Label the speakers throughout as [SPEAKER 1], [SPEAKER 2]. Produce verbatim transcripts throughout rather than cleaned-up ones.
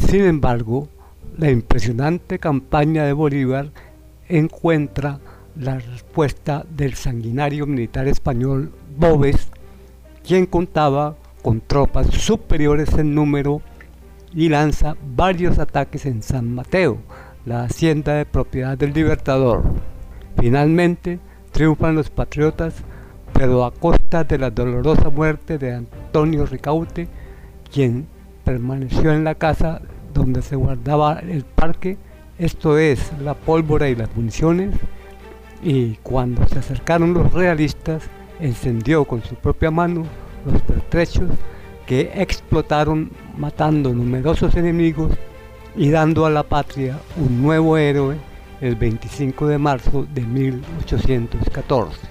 [SPEAKER 1] Sin embargo, la impresionante campaña de Bolívar encuentra la respuesta del sanguinario militar español Boves, quien contaba con tropas superiores en número y lanza varios ataques en San Mateo, la hacienda de propiedad del Libertador. Finalmente triunfan los patriotas, pero a costa de la dolorosa muerte de Antonio Ricaurte, quien permaneció en la casa donde se guardaba el parque, esto es, la pólvora y las municiones, y cuando se acercaron los realistas, encendió con su propia mano los pertrechos que explotaron, matando numerosos enemigos y dando a la patria un nuevo héroe el veinticinco de marzo de mil ochocientos catorce.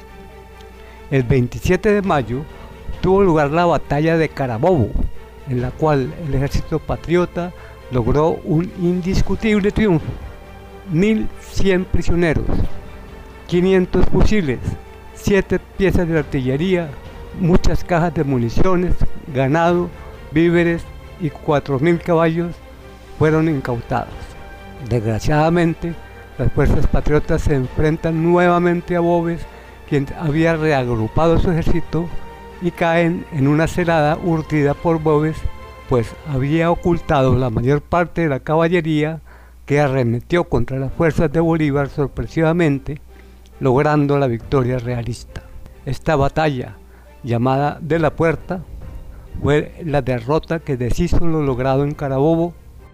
[SPEAKER 1] El veintisiete de mayo tuvo lugar la batalla de Carabobo, en la cual el ejército patriota logró un indiscutible triunfo: mil cien prisioneros, quinientos fusiles, siete piezas de artillería, muchas cajas de municiones, ganado, víveres y cuatro mil caballos fueron incautados. Desgraciadamente, las fuerzas patriotas se enfrentan nuevamente a Boves, quien había reagrupado su ejército, y caen en una celada urdida por Boves, pues había ocultado la mayor parte de la caballería, que arremetió contra las fuerzas de Bolívar sorpresivamente, logrando la victoria realista. Esta batalla, llamada de la Puerta, fue la derrota que deshizo lo logrado en Carabobo.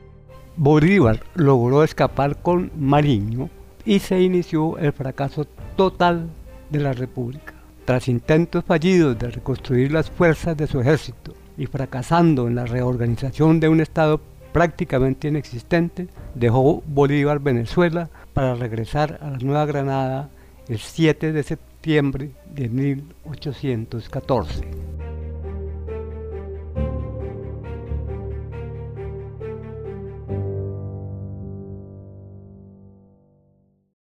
[SPEAKER 1] Bolívar logró escapar con Mariño y se inició el fracaso total de la República. Tras intentos fallidos de reconstruir las fuerzas de su ejército y fracasando en la reorganización de un estado prácticamente inexistente, dejó Bolívar Venezuela para regresar a la Nueva Granada el siete de septiembre de mil ochocientos catorce.